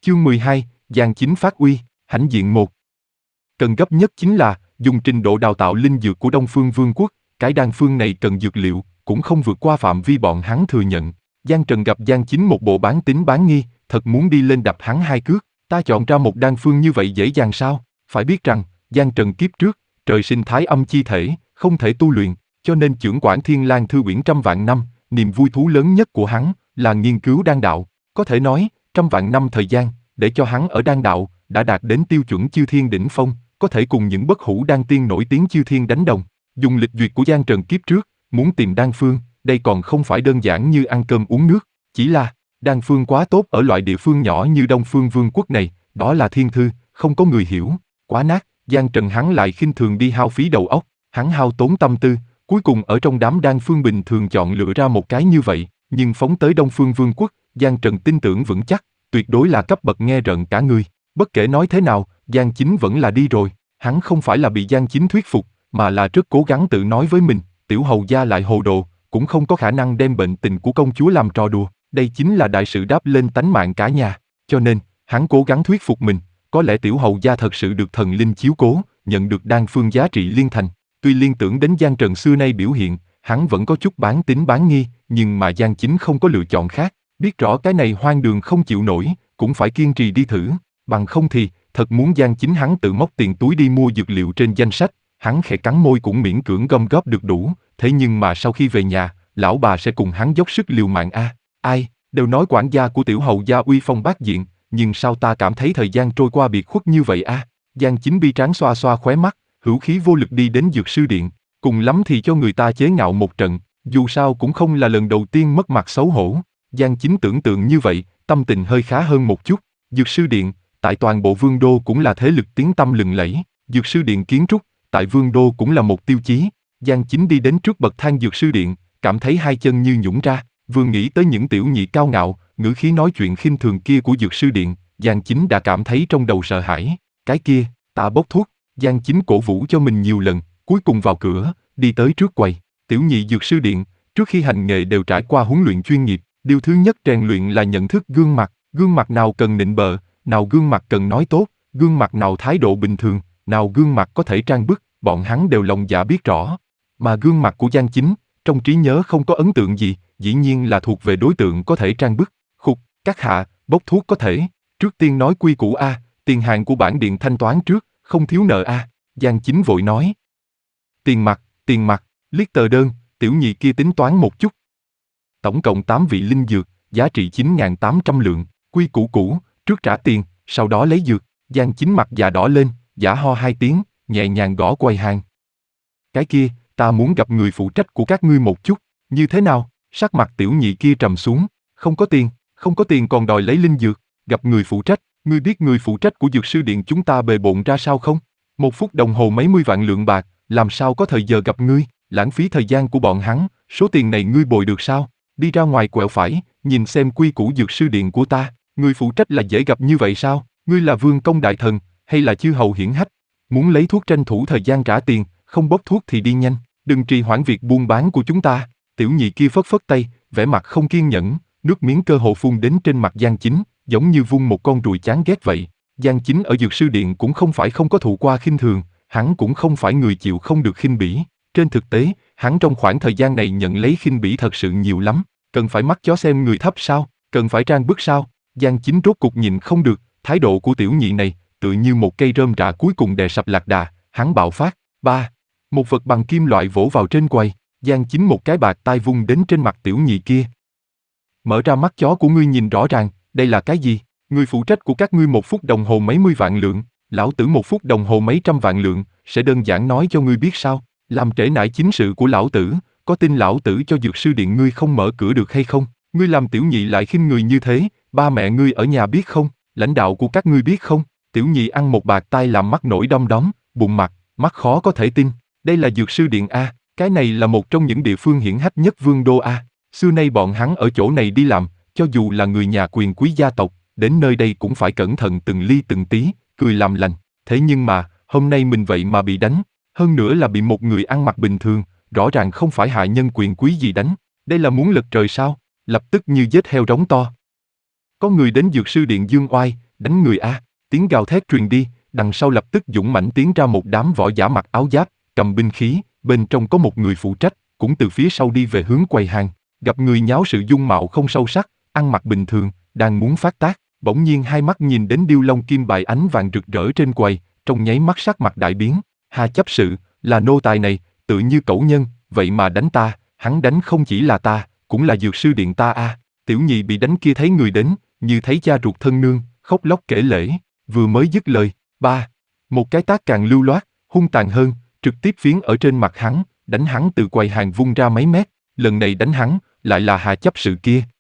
Chương 12, Giang Chính phát uy, hãnh diện 1. Cần gấp nhất chính là dùng trình độ đào tạo linh dược của Đông Phương Vương quốc, cái đan phương này cần dược liệu, cũng không vượt qua phạm vi bọn hắn thừa nhận. Giang Trần gặp Giang Chính một bộ bán tín bán nghi, thật muốn đi lên đập hắn 2 cước. Ta chọn ra một đan phương như vậy dễ dàng sao? Phải biết rằng, Giang Trần kiếp trước, trời sinh thái âm chi thể, không thể tu luyện, cho nên chưởng quản Thiên Lang Thư Uyển trăm vạn năm, niềm vui thú lớn nhất của hắn là nghiên cứu đan đạo. Có thể nói, trăm vạn năm thời gian, để cho hắn ở đan đạo, đã đạt đến tiêu chuẩn chư thiên đỉnh phong, có thể cùng những bất hủ đan tiên nổi tiếng chư thiên đánh đồng. Dùng lịch duyệt của Giang Trần kiếp trước, muốn tìm đan phương, đây còn không phải đơn giản như ăn cơm uống nước, chỉ là đan phương quá tốt ở loại địa phương nhỏ như Đông Phương Vương quốc này, đó là thiên thư, không có người hiểu, quá nát. Giang Trần hắn lại khinh thường đi hao phí đầu óc, hắn hao tốn tâm tư, cuối cùng ở trong đám đan phương bình thường chọn lựa ra một cái như vậy, nhưng phóng tới Đông Phương Vương quốc, Giang Trần tin tưởng vững chắc, tuyệt đối là cấp bậc nghe rợn cả người. Bất kể nói thế nào, Giang Chính vẫn là đi rồi, hắn không phải là bị Giang Chính thuyết phục, mà là rất cố gắng tự nói với mình, tiểu hầu gia lại hồ đồ, cũng không có khả năng đem bệnh tình của công chúa làm trò đùa, đây chính là đại sự đáp lên tánh mạng cả nhà, cho nên, hắn cố gắng thuyết phục mình, có lẽ tiểu hầu gia thật sự được thần linh chiếu cố, nhận được đan phương giá trị liên thành. Tuy liên tưởng đến Giang Trần xưa nay biểu hiện, hắn vẫn có chút bán tín bán nghi, nhưng mà Giang Chính không có lựa chọn khác, biết rõ cái này hoang đường không chịu nổi, cũng phải kiên trì đi thử, bằng không thì, thật muốn Giang Chính hắn tự móc tiền túi đi mua dược liệu trên danh sách, hắn khẽ cắn môi cũng miễn cưỡng gom góp được đủ, thế nhưng mà sau khi về nhà, lão bà sẽ cùng hắn dốc sức liều mạng a. Ai, đều nói quản gia của tiểu hầu gia uy phong bát diện, nhưng sao ta cảm thấy thời gian trôi qua biệt khuất như vậy a? Giang Chính bi tráng xoa xoa khóe mắt, hữu khí vô lực đi đến dược sư điện, cùng lắm thì cho người ta chế nhạo một trận, dù sao cũng không là lần đầu tiên mất mặt xấu hổ. Giang Chính tưởng tượng như vậy, tâm tình hơi khá hơn một chút. Dược sư điện, tại toàn bộ Vương đô cũng là thế lực tiếng tăm lừng lẫy, dược sư điện kiến trúc, tại Vương đô cũng là một tiêu chí. Giang Chính đi đến trước bậc thang dược sư điện, cảm thấy hai chân như nhũn ra, vừa nghĩ tới những tiểu nhị cao ngạo, ngữ khí nói chuyện khinh thường kia của dược sư điện, Giang Chính đã cảm thấy trong đầu sợ hãi. Cái kia, ta bốc thuốc. Giang Chính cổ vũ cho mình nhiều lần, cuối cùng vào cửa, đi tới trước quầy. Tiểu nhị dược sư điện, trước khi hành nghề đều trải qua huấn luyện chuyên nghiệp, điều thứ nhất rèn luyện là nhận thức gương mặt nào cần nịnh bợ, nào gương mặt cần nói tốt, gương mặt nào thái độ bình thường, nào gương mặt có thể trang bức, bọn hắn đều lòng dạ biết rõ. Mà gương mặt của Giang Chính, trong trí nhớ không có ấn tượng gì, dĩ nhiên là thuộc về đối tượng có thể trang bức. Khục, các hạ, bốc thuốc có thể. Trước tiên nói quy củ a, tiền hàng của bản điện thanh toán trước, không thiếu nợ a. Giang Chính vội nói. Tiền mặt, liếc tờ đơn, tiểu nhị kia tính toán một chút. Tổng cộng 8 vị linh dược, giá trị 9.800 lượng, quy củ cũ, trước trả tiền, sau đó lấy dược. Giang Chính mặt già đỏ lên, giả ho 2 tiếng, nhẹ nhàng gõ quầy hàng. Cái kia, ta muốn gặp người phụ trách của các ngươi một chút, như thế nào? Sắc mặt tiểu nhị kia trầm xuống, không có tiền còn đòi lấy linh dược, gặp người phụ trách, ngươi biết người phụ trách của dược sư điện chúng ta bề bộn ra sao không? 1 phút đồng hồ mấy mươi vạn lượng bạc, làm sao có thời giờ gặp ngươi, lãng phí thời gian của bọn hắn, số tiền này ngươi bồi được sao? Đi ra ngoài quẹo phải, nhìn xem quy củ dược sư điện của ta, người phụ trách là dễ gặp như vậy sao? Ngươi là vương công đại thần, hay là chư hầu hiển hách? Muốn lấy thuốc tranh thủ thời gian trả tiền, không bốc thuốc thì đi nhanh, đừng trì hoãn việc buôn bán của chúng ta. Tiểu nhị kia phất phất tay, vẻ mặt không kiên nhẫn, nước miếng cơ hồ phun đến trên mặt Giang Chính, giống như vung một con ruồi chán ghét vậy. Giang Chính ở dược sư điện cũng không phải không có thụ qua khinh thường, hắn cũng không phải người chịu không được khinh bỉ. Trên thực tế, hắn trong khoảng thời gian này nhận lấy khinh bỉ thật sự nhiều lắm. Cần phải mắt chó xem người thấp sao? Cần phải trang bức sao? Giang Chính rốt cục nhìn không được, thái độ của tiểu nhị này, tựa như một cây rơm rạ cuối cùng đè sập lạc đà, hắn bạo phát. Một vật bằng kim loại vỗ vào trên quầy, Giang Chính một cái bạt tai vung đến trên mặt tiểu nhị kia. Mở ra mắt chó của ngươi nhìn rõ ràng, đây là cái gì? Người phụ trách của các ngươi 1 phút đồng hồ mấy mươi vạn lượng, lão tử 1 phút đồng hồ mấy trăm vạn lượng, sẽ đơn giản nói cho ngươi biết sao? Làm trễ nải chính sự của lão tử, có tin lão tử cho dược sư điện ngươi không mở cửa được hay không? Ngươi làm tiểu nhị lại khinh người như thế, ba mẹ ngươi ở nhà biết không? Lãnh đạo của các ngươi biết không? Tiểu nhị ăn một bạt tai làm mắt nổi đom đóm, bụng mặt, mắt khó có thể tin. Đây là dược sư điện a, cái này là một trong những địa phương hiển hách nhất Vương đô a. Xưa nay bọn hắn ở chỗ này đi làm, cho dù là người nhà quyền quý gia tộc, đến nơi đây cũng phải cẩn thận từng ly từng tí, cười làm lành. Thế nhưng mà, hôm nay mình vậy mà bị đánh, hơn nữa là bị một người ăn mặc bình thường, rõ ràng không phải hạ nhân quyền quý gì đánh. Đây là muốn lật trời sao? Lập tức như giết heo rống to. Có người đến dược sư điện dương oai, đánh người a. Tiếng gào thét truyền đi, đằng sau lập tức dũng mãnh tiến ra một đám võ giả mặc áo giáp, cầm binh khí, bên trong có một người phụ trách, cũng từ phía sau đi về hướng quầy hàng. Gặp người nháo sự dung mạo không sâu sắc, ăn mặc bình thường, đang muốn phát tác, bỗng nhiên hai mắt nhìn đến điêu long kim bài ánh vàng rực rỡ trên quầy, trong nháy mắt sắc mặt đại biến. Hà chấp sự, là nô tài này, tự như cẩu nhân, vậy mà đánh ta, hắn đánh không chỉ là ta, cũng là dược sư điện ta a. Tiểu nhị bị đánh kia thấy người đến, như thấy cha ruột thân nương, khóc lóc kể lể, vừa mới dứt lời, một cái tát càng lưu loát, hung tàn hơn, trực tiếp phiến ở trên mặt hắn, đánh hắn từ quầy hàng vung ra mấy mét, lần này đánh hắn, lại là Hà chấp sự kia.